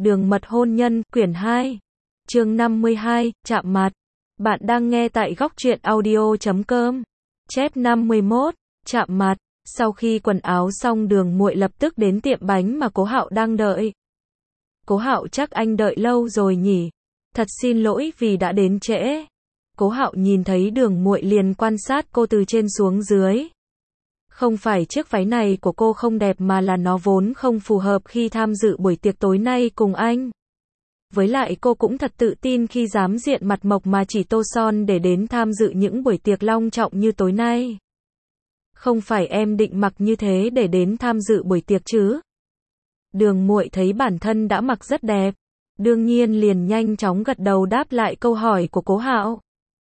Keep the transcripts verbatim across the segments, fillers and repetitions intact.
Đường mật hôn nhân, quyển hai. Chương năm mươi hai, chạm mặt. Bạn đang nghe tại góc truyện audio chấm com. Chép năm mươi mốt, chạm mặt. Sau khi quần áo xong, Đường Muội lập tức đến tiệm bánh mà Cố Hạo đang đợi. Cố Hạo, chắc anh đợi lâu rồi nhỉ? Thật xin lỗi vì đã đến trễ. Cố Hạo nhìn thấy Đường Muội liền quan sát cô từ trên xuống dưới. Không phải chiếc váy này của cô không đẹp mà là nó vốn không phù hợp khi tham dự buổi tiệc tối nay cùng anh. Với lại cô cũng thật tự tin khi dám diện mặt mộc mà chỉ tô son để đến tham dự những buổi tiệc long trọng như tối nay. Không phải em định mặc như thế để đến tham dự buổi tiệc chứ? Đường Muội thấy bản thân đã mặc rất đẹp, đương nhiên liền nhanh chóng gật đầu đáp lại câu hỏi của Cố Hạo.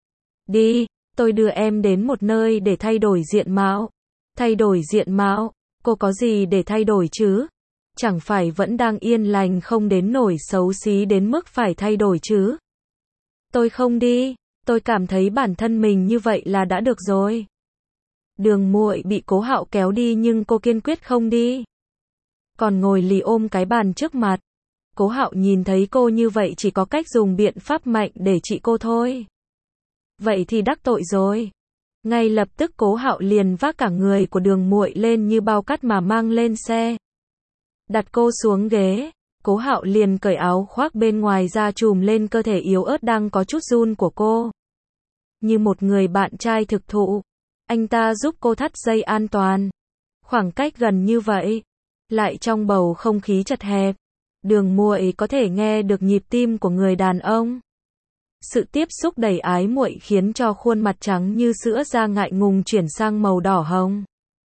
Đi, tôi đưa em đến một nơi để thay đổi diện mạo. Thay đổi diện mạo? Cô có gì để thay đổi chứ? Chẳng phải vẫn đang yên lành không đến nổi xấu xí đến mức phải thay đổi chứ? Tôi không đi, tôi cảm thấy bản thân mình như vậy là đã được rồi. Đường Muội bị Cố Hạo kéo đi nhưng cô kiên quyết không đi. Còn ngồi lì ôm cái bàn trước mặt. Cố Hạo nhìn thấy cô như vậy chỉ có cách dùng biện pháp mạnh để trị cô thôi. Vậy thì đắc tội rồi. Ngay lập tức Cố Hạo liền vác cả người của Đường Muội lên như bao cát mà mang lên xe. Đặt cô xuống ghế, Cố Hạo liền cởi áo khoác bên ngoài ra trùm lên cơ thể yếu ớt đang có chút run của cô. Như một người bạn trai thực thụ, anh ta giúp cô thắt dây an toàn. Khoảng cách gần như vậy, lại trong bầu không khí chật hẹp, Đường Muội có thể nghe được nhịp tim của người đàn ông. Sự tiếp xúc đầy ái muội khiến cho khuôn mặt trắng như sữa da ngại ngùng chuyển sang màu đỏ hồng.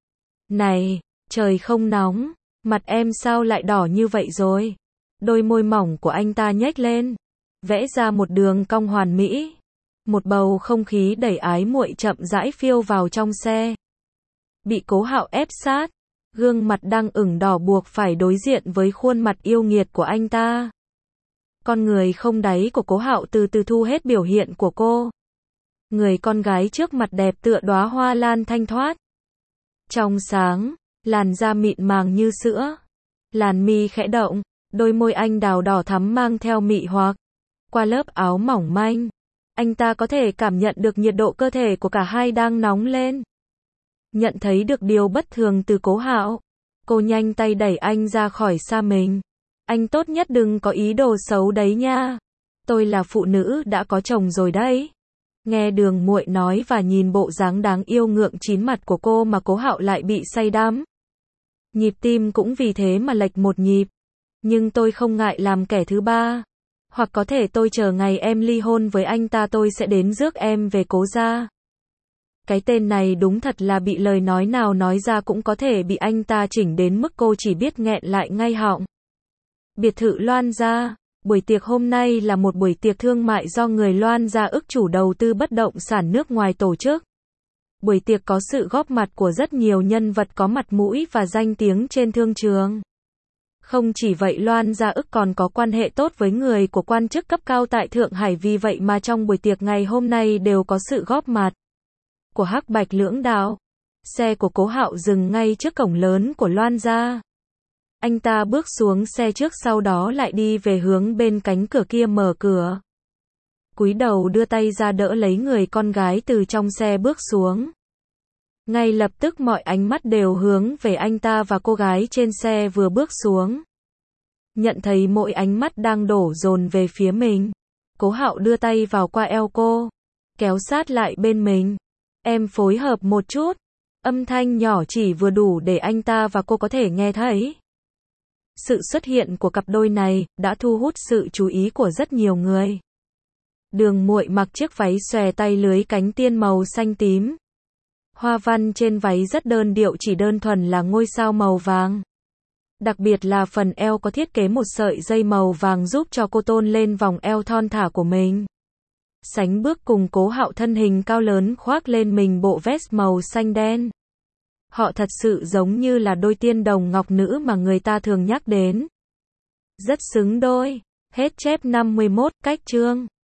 Này, trời không nóng, mặt em sao lại đỏ như vậy rồi? Đôi môi mỏng của anh ta nhếch lên, vẽ ra một đường cong hoàn mỹ. Một bầu không khí đầy ái muội chậm rãi phiêu vào trong xe. Bị Cố Hạo ép sát, gương mặt đang ửng đỏ buộc phải đối diện với khuôn mặt yêu nghiệt của anh ta. Con người không đáy của Cố Hạo từ từ thu hết biểu hiện của cô. Người con gái trước mặt đẹp tựa đóa hoa lan thanh thoát. Trong sáng, làn da mịn màng như sữa. Làn mi khẽ động, đôi môi anh đào đỏ thắm mang theo mị hoặc. Qua lớp áo mỏng manh, anh ta có thể cảm nhận được nhiệt độ cơ thể của cả hai đang nóng lên. Nhận thấy được điều bất thường từ Cố Hạo, cô nhanh tay đẩy anh ra khỏi xa mình. Anh tốt nhất đừng có ý đồ xấu đấy nha. Tôi là phụ nữ đã có chồng rồi đấy. Nghe Đường Muội nói và nhìn bộ dáng đáng yêu ngượng chín mặt của cô mà Cố Hạo lại bị say đắm. Nhịp tim cũng vì thế mà lệch một nhịp. Nhưng tôi không ngại làm kẻ thứ ba. Hoặc có thể tôi chờ ngày em ly hôn với anh ta tôi sẽ đến rước em về Cố gia. Cái tên này đúng thật là bị lời nói nào nói ra cũng có thể bị anh ta chỉnh đến mức cô chỉ biết nghẹn lại ngay họng. Biệt thự Loan gia. Buổi tiệc hôm nay là một buổi tiệc thương mại do người Loan gia ức chủ đầu tư bất động sản nước ngoài tổ chức. Buổi tiệc có sự góp mặt của rất nhiều nhân vật có mặt mũi và danh tiếng trên thương trường. Không chỉ vậy, Loan gia ức còn có quan hệ tốt với người của quan chức cấp cao tại Thượng Hải, vì vậy mà trong buổi tiệc ngày hôm nay đều có sự góp mặt của hắc bạch lưỡng đạo. Xe của Cố Hạo dừng ngay trước cổng lớn của Loan gia. Anh ta bước xuống xe trước, sau đó lại đi về hướng bên cánh cửa kia mở cửa. Cúi đầu đưa tay ra đỡ lấy người con gái từ trong xe bước xuống. Ngay lập tức mọi ánh mắt đều hướng về anh ta và cô gái trên xe vừa bước xuống. Nhận thấy mỗi ánh mắt đang đổ dồn về phía mình, Cố Hạo đưa tay vào qua eo cô, kéo sát lại bên mình. Em phối hợp một chút. Âm thanh nhỏ chỉ vừa đủ để anh ta và cô có thể nghe thấy. Sự xuất hiện của cặp đôi này đã thu hút sự chú ý của rất nhiều người. Đường Muội mặc chiếc váy xòe tay lưới cánh tiên màu xanh tím. Hoa văn trên váy rất đơn điệu, chỉ đơn thuần là ngôi sao màu vàng. Đặc biệt là phần eo có thiết kế một sợi dây màu vàng giúp cho cô tôn lên vòng eo thon thả của mình. Sánh bước cùng Cố Hạo thân hình cao lớn khoác lên mình bộ vest màu xanh đen. Họ thật sự giống như là đôi tiên đồng ngọc nữ mà người ta thường nhắc đến. Rất xứng đôi. Hết chép năm mươi mốt, cách chương.